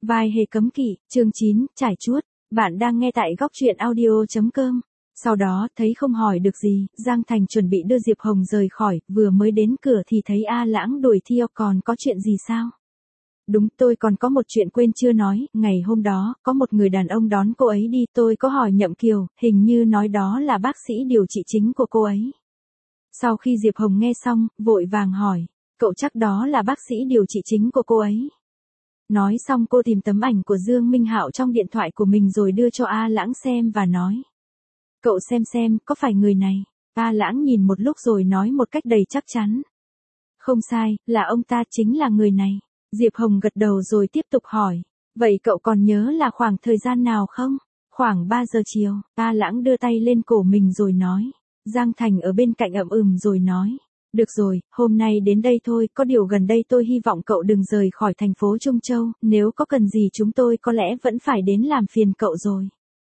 Vai hề cấm kỵ, chương 9, trải chuốt. Bạn đang nghe tại góc truyện audio.com. Sau đó, thấy không hỏi được gì, Giang Thành chuẩn bị đưa Diệp Hồng rời khỏi, vừa mới đến cửa thì thấy A Lãng đuổi theo. Còn có chuyện gì sao? Đúng, tôi còn có một chuyện quên chưa nói, ngày hôm đó, có một người đàn ông đón cô ấy đi, tôi có hỏi Nhậm Kiều, hình như nói đó là bác sĩ điều trị chính của cô ấy. Sau khi Diệp Hồng nghe xong, vội vàng hỏi, cậu chắc đó là bác sĩ điều trị chính của cô ấy. Nói xong cô tìm tấm ảnh của Dương Minh Hạo trong điện thoại của mình rồi đưa cho A Lãng xem và nói. Cậu xem, có phải người này? A Lãng nhìn một lúc rồi nói một cách đầy chắc chắn. Không sai, là ông ta chính là người này. Diệp Hồng gật đầu rồi tiếp tục hỏi. Vậy cậu còn nhớ là khoảng thời gian nào không? Khoảng 3 giờ chiều, A Lãng đưa tay lên cổ mình rồi nói. Giang Thành ở bên cạnh rồi nói. Được rồi, hôm nay đến đây thôi, có điều gần đây tôi hy vọng cậu đừng rời khỏi thành phố Trung Châu, nếu có cần gì chúng tôi có lẽ vẫn phải đến làm phiền cậu rồi.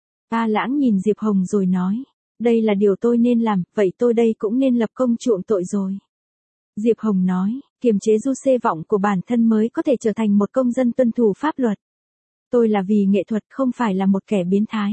A Lãng nhìn Diệp Hồng rồi nói, đây là điều tôi nên làm, vậy tôi đây cũng nên lập công chuộc tội rồi. Diệp Hồng nói, kiềm chế xê vọng của bản thân mới có thể trở thành một công dân tuân thủ pháp luật. Tôi là vì nghệ thuật không phải là một kẻ biến thái.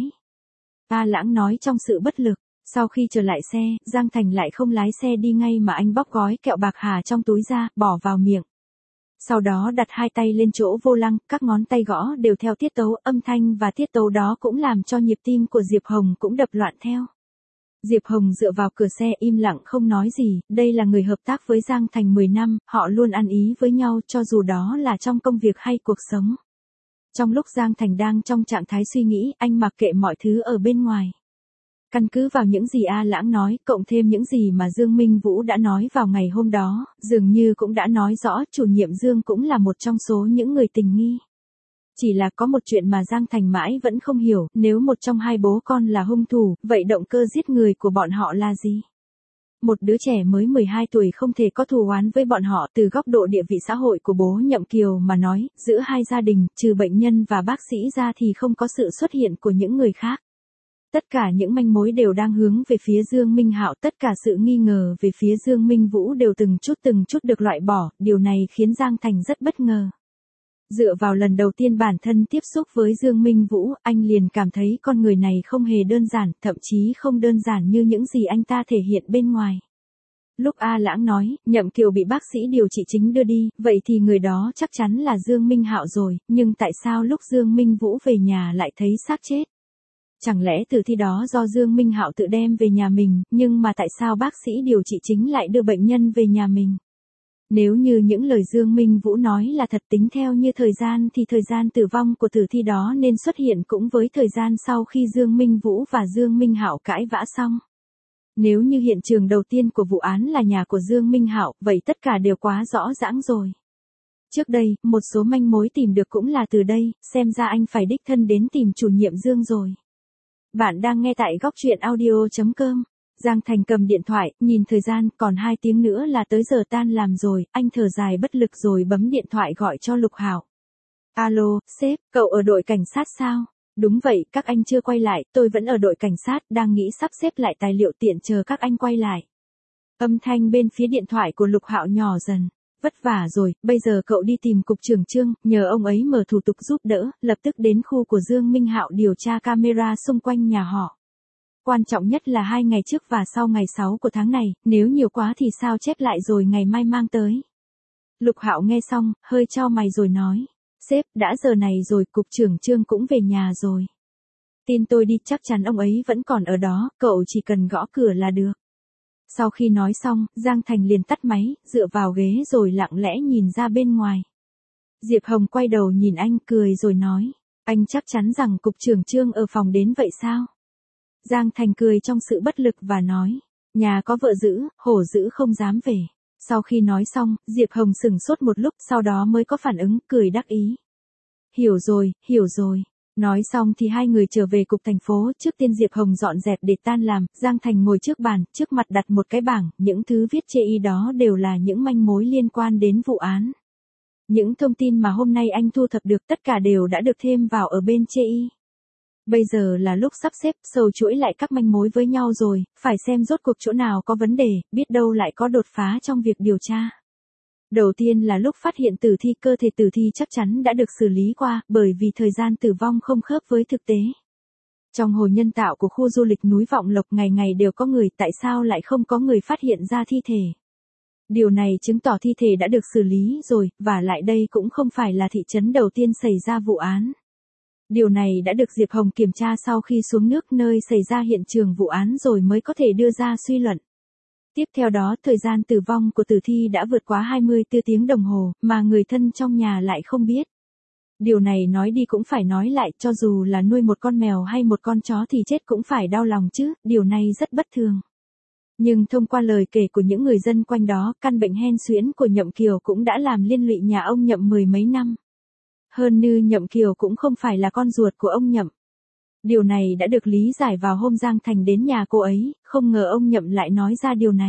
A Lãng nói trong sự bất lực. Sau khi trở lại xe, Giang Thành lại không lái xe đi ngay mà anh bóc gói kẹo bạc hà trong túi ra, bỏ vào miệng. Sau đó đặt hai tay lên chỗ vô lăng, các ngón tay gõ đều theo tiết tấu, âm thanh và tiết tấu đó cũng làm cho nhịp tim của Diệp Hồng cũng đập loạn theo. Diệp Hồng dựa vào cửa xe im lặng không nói gì, đây là người hợp tác với Giang Thành 10 năm, họ luôn ăn ý với nhau cho dù đó là trong công việc hay cuộc sống. Trong lúc Giang Thành đang trong trạng thái suy nghĩ, anh mặc kệ mọi thứ ở bên ngoài. Căn cứ vào những gì A Lãng nói, cộng thêm những gì mà Dương Minh Vũ đã nói vào ngày hôm đó, dường như cũng đã nói rõ chủ nhiệm Dương cũng là một trong số những người tình nghi. Chỉ là có một chuyện mà Giang Thành mãi vẫn không hiểu, nếu một trong hai bố con là hung thủ, vậy động cơ giết người của bọn họ là gì? Một đứa trẻ mới 12 tuổi không thể có thù oán với bọn họ. Từ góc độ địa vị xã hội của bố Nhậm Kiều mà nói, giữa hai gia đình, trừ bệnh nhân và bác sĩ ra thì không có sự xuất hiện của những người khác. Tất cả những manh mối đều đang hướng về phía Dương Minh Hạo, tất cả sự nghi ngờ về phía Dương Minh Vũ đều từng chút được loại bỏ, điều này khiến Giang Thành rất bất ngờ. Dựa vào lần đầu tiên bản thân tiếp xúc với Dương Minh Vũ, anh liền cảm thấy con người này không hề đơn giản, thậm chí không đơn giản như những gì anh ta thể hiện bên ngoài. Lúc A Lãng nói, Nhậm Kiều bị bác sĩ điều trị chính đưa đi, vậy thì người đó chắc chắn là Dương Minh Hạo rồi, nhưng tại sao lúc Dương Minh Vũ về nhà lại thấy xác chết? Chẳng lẽ tử thi đó do Dương Minh Hạo tự đem về nhà mình, nhưng mà tại sao bác sĩ điều trị chính lại đưa bệnh nhân về nhà mình? Nếu như những lời Dương Minh Vũ nói là thật, tính theo như thời gian thì thời gian tử vong của tử thi đó nên xuất hiện cũng với thời gian sau khi Dương Minh Vũ và Dương Minh Hạo cãi vã xong. Nếu như hiện trường đầu tiên của vụ án là nhà của Dương Minh Hạo, vậy tất cả đều quá rõ ràng rồi. Trước đây, một số manh mối tìm được cũng là từ đây, xem ra anh phải đích thân đến tìm chủ nhiệm Dương rồi. Bạn đang nghe tại góc truyện audio.com. Giang Thành cầm điện thoại, nhìn thời gian, còn 2 tiếng nữa là tới giờ tan làm rồi, anh thở dài bất lực rồi bấm điện thoại gọi cho Lục Hạo. Alo, sếp, cậu ở đội cảnh sát sao? Đúng vậy, các anh chưa quay lại, tôi vẫn ở đội cảnh sát, đang nghĩ sắp xếp lại tài liệu tiện chờ các anh quay lại. Âm thanh bên phía điện thoại của Lục Hạo nhỏ dần. Vất vả rồi, bây giờ cậu đi tìm cục trưởng Trương, nhờ ông ấy mở thủ tục giúp đỡ, lập tức đến khu của Dương Minh Hạo điều tra camera xung quanh nhà họ. Quan trọng nhất là 2 ngày trước và sau ngày 6 của tháng này, nếu nhiều quá thì sao chép lại rồi ngày mai mang tới. Lục Hạo nghe xong, hơi chau mày rồi nói, sếp, đã giờ này rồi, cục trưởng Trương cũng về nhà rồi. Tin tôi đi, chắc chắn ông ấy vẫn còn ở đó, cậu chỉ cần gõ cửa là được. Sau khi nói xong, Giang Thành liền tắt máy, dựa vào ghế rồi lặng lẽ nhìn ra bên ngoài. Diệp Hồng quay đầu nhìn anh cười rồi nói, anh chắc chắn rằng cục trưởng Trương ở phòng đến vậy sao? Giang Thành cười trong sự bất lực và nói, nhà có vợ giữ, hổ dữ không dám về. Sau khi nói xong, Diệp Hồng sững sốt một lúc, sau đó mới có phản ứng, cười đắc ý. Hiểu rồi. Nói xong thì hai người trở về cục thành phố, trước tiên Diệp Hồng dọn dẹp để tan làm, Giang Thành ngồi trước bàn, trước mặt đặt một cái bảng, những thứ viết chê y đó đều là những manh mối liên quan đến vụ án. Những thông tin mà hôm nay anh thu thập được tất cả đều đã được thêm vào ở bên chê y. Bây giờ là lúc sắp xếp, sâu chuỗi lại các manh mối với nhau rồi, phải xem rốt cuộc chỗ nào có vấn đề, biết đâu lại có đột phá trong việc điều tra. Đầu tiên là lúc phát hiện tử thi, cơ thể tử thi chắc chắn đã được xử lý qua, bởi vì thời gian tử vong không khớp với thực tế. Trong hồ nhân tạo của khu du lịch núi Vọng Lộc ngày ngày đều có người, tại sao lại không có người phát hiện ra thi thể? Điều này chứng tỏ thi thể đã được xử lý rồi, và lại đây cũng không phải là thị trấn đầu tiên xảy ra vụ án. Điều này đã được Diệp Hồng kiểm tra sau khi xuống nước nơi xảy ra hiện trường vụ án rồi mới có thể đưa ra suy luận. Tiếp theo đó, thời gian tử vong của tử thi đã vượt quá 24 tiếng đồng hồ, mà người thân trong nhà lại không biết. Điều này nói đi cũng phải nói lại, cho dù là nuôi một con mèo hay một con chó thì chết cũng phải đau lòng chứ, điều này rất bất thường. Nhưng thông qua lời kể của những người dân quanh đó, căn bệnh hen suyễn của Nhậm Kiều cũng đã làm liên lụy nhà ông Nhậm mười mấy năm. Hơn như Nhậm Kiều cũng không phải là con ruột của ông Nhậm. Điều này đã được lý giải vào hôm Giang Thành đến nhà cô ấy, không ngờ ông Nhậm lại nói ra điều này.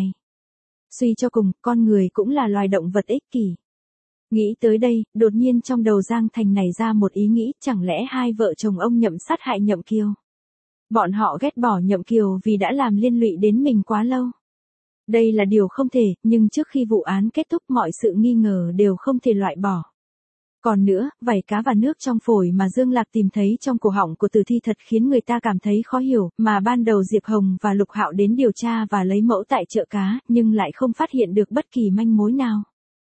Suy cho cùng, con người cũng là loài động vật ích kỷ. Nghĩ tới đây, đột nhiên trong đầu Giang Thành nảy ra một ý nghĩ, chẳng lẽ hai vợ chồng ông Nhậm sát hại Nhậm Kiều? Bọn họ ghét bỏ Nhậm Kiều vì đã làm liên lụy đến mình quá lâu. Đây là điều không thể, nhưng trước khi vụ án kết thúc mọi sự nghi ngờ đều không thể loại bỏ. Còn nữa, vảy cá và nước trong phổi mà Dương Lạc tìm thấy trong cổ họng của tử thi thật khiến người ta cảm thấy khó hiểu, mà ban đầu Diệp Hồng và Lục Hạo đến điều tra và lấy mẫu tại chợ cá, nhưng lại không phát hiện được bất kỳ manh mối nào.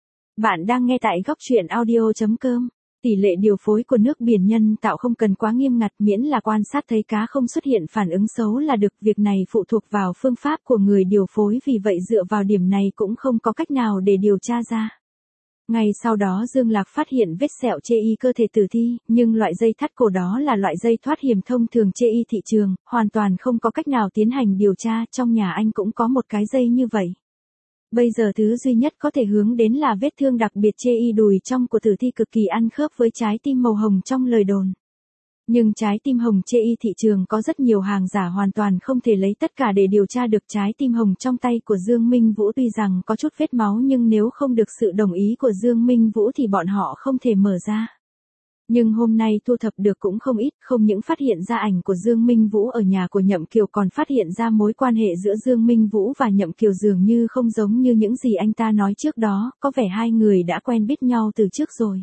Bạn đang nghe tại góc truyện audio.com. Tỷ lệ điều phối của nước biển nhân tạo không cần quá nghiêm ngặt, miễn là quan sát thấy cá không xuất hiện phản ứng xấu là được. Việc này phụ thuộc vào phương pháp của người điều phối, vì vậy dựa vào điểm này cũng không có cách nào để điều tra ra. Ngay sau đó Dương Lạc phát hiện vết sẹo chê y cơ thể tử thi, nhưng loại dây thắt cổ đó là loại dây thoát hiểm thông thường chê y thị trường, hoàn toàn không có cách nào tiến hành điều tra. Trong nhà anh cũng có một cái dây như vậy. Bây giờ thứ duy nhất có thể hướng đến là vết thương đặc biệt chê y đùi trong của tử thi cực kỳ ăn khớp với trái tim màu hồng trong lời đồn. Nhưng trái tim hồng chê y thị trường có rất nhiều hàng giả, hoàn toàn không thể lấy tất cả để điều tra được. Trái tim hồng trong tay của Dương Minh Vũ tuy rằng có chút vết máu, nhưng nếu không được sự đồng ý của Dương Minh Vũ thì bọn họ không thể mở ra. Nhưng hôm nay thu thập được cũng không ít, không những phát hiện ra ảnh của Dương Minh Vũ ở nhà của Nhậm Kiều, còn phát hiện ra mối quan hệ giữa Dương Minh Vũ và Nhậm Kiều dường như không giống như những gì anh ta nói trước đó, có vẻ hai người đã quen biết nhau từ trước rồi.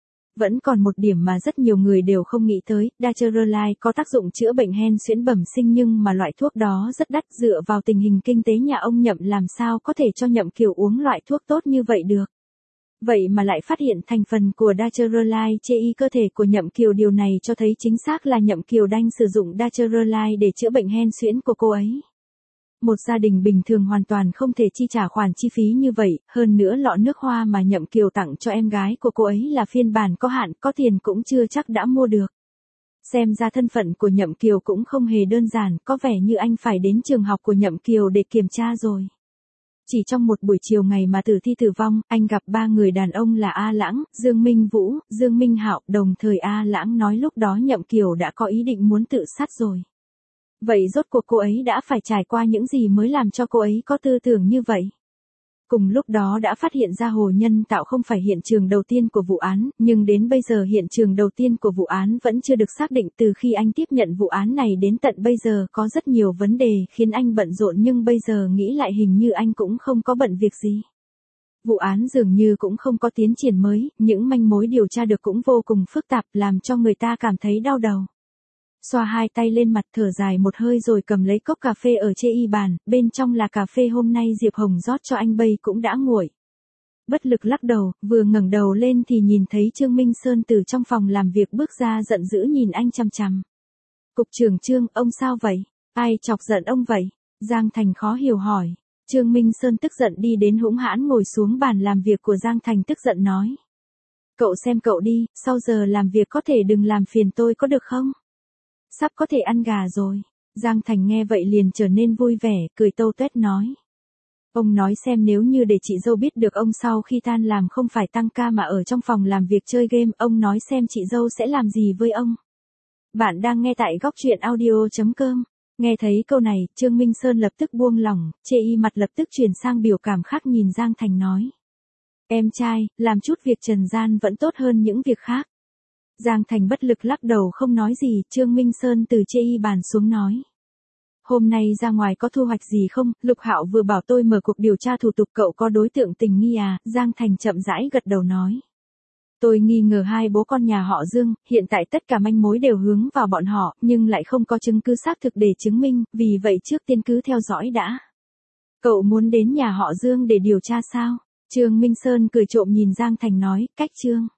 Vẫn còn một điểm mà rất nhiều người đều không nghĩ tới, Dacherolite có tác dụng chữa bệnh hen suyễn bẩm sinh, nhưng mà loại thuốc đó rất đắt, dựa vào tình hình kinh tế nhà ông Nhậm làm sao có thể cho Nhậm Kiều uống loại thuốc tốt như vậy được. Vậy mà lại phát hiện thành phần của Dacherolite chê y cơ thể của Nhậm Kiều, điều này cho thấy chính xác là Nhậm Kiều đang sử dụng Dacherolite để chữa bệnh hen suyễn của cô ấy. Một gia đình bình thường hoàn toàn không thể chi trả khoản chi phí như vậy, hơn nữa lọ nước hoa mà Nhậm Kiều tặng cho em gái của cô ấy là phiên bản có hạn, có tiền cũng chưa chắc đã mua được. Xem ra thân phận của Nhậm Kiều cũng không hề đơn giản, có vẻ như anh phải đến trường học của Nhậm Kiều để kiểm tra rồi. Chỉ trong một buổi chiều ngày mà tử thi tử vong, anh gặp ba người đàn ông là A Lãng, Dương Minh Vũ, Dương Minh Hạo, đồng thời A Lãng nói lúc đó Nhậm Kiều đã có ý định muốn tự sát rồi. Vậy rốt cuộc cô ấy đã phải trải qua những gì mới làm cho cô ấy có tư tưởng như vậy? Cùng lúc đó đã phát hiện ra hồ nhân tạo không phải hiện trường đầu tiên của vụ án, nhưng đến bây giờ hiện trường đầu tiên của vụ án vẫn chưa được xác định. Từ khi anh tiếp nhận vụ án này đến tận bây giờ có rất nhiều vấn đề khiến anh bận rộn, nhưng bây giờ nghĩ lại hình như anh cũng không có bận việc gì. Vụ án dường như cũng không có tiến triển mới, những manh mối điều tra được cũng vô cùng phức tạp, làm cho người ta cảm thấy đau đầu. Xoa hai tay lên mặt, thở dài một hơi rồi cầm lấy cốc cà phê ở chê y bàn, bên trong là cà phê hôm nay Diệp Hồng rót cho anh bây cũng đã nguội. Bất lực lắc đầu, vừa ngẩng đầu lên thì nhìn thấy Trương Minh Sơn từ trong phòng làm việc bước ra, giận dữ nhìn anh chằm chằm. Cục trưởng Trương, ông sao vậy? Ai chọc giận ông vậy? Giang Thành khó hiểu hỏi. Trương Minh Sơn tức giận đi đến hũng hãn ngồi xuống bàn làm việc của Giang Thành, tức giận nói. Cậu xem cậu đi, sau giờ làm việc có thể đừng làm phiền tôi có được không? Sắp có thể ăn gà rồi. Giang Thành nghe vậy liền trở nên vui vẻ, cười tâu tuét nói. Ông nói xem, nếu như để chị dâu biết được ông sau khi tan làm không phải tăng ca mà ở trong phòng làm việc chơi game, ông nói xem chị dâu sẽ làm gì với ông. Bạn đang nghe tại góc truyện audio.com. Nghe thấy câu này, Trương Minh Sơn lập tức buông lỏng, chê y mặt lập tức chuyển sang biểu cảm khác, nhìn Giang Thành nói. Em trai, làm chút việc trần gian vẫn tốt hơn những việc khác. Giang Thành bất lực lắc đầu không nói gì. Trương Minh Sơn từ chê y bàn xuống nói. hôm nay ra ngoài có thu hoạch gì không? Lục Hạo vừa bảo tôi mở cuộc điều tra thủ tục, cậu có đối tượng tình nghi à? Giang Thành chậm rãi gật đầu nói. Tôi nghi ngờ hai bố con nhà họ Dương, hiện tại tất cả manh mối đều hướng vào bọn họ, nhưng lại không có chứng cứ xác thực để chứng minh, vì vậy trước tiên cứ theo dõi đã. Cậu muốn đến nhà họ Dương để điều tra sao? Trương Minh Sơn cười trộm nhìn Giang Thành nói, cách Trương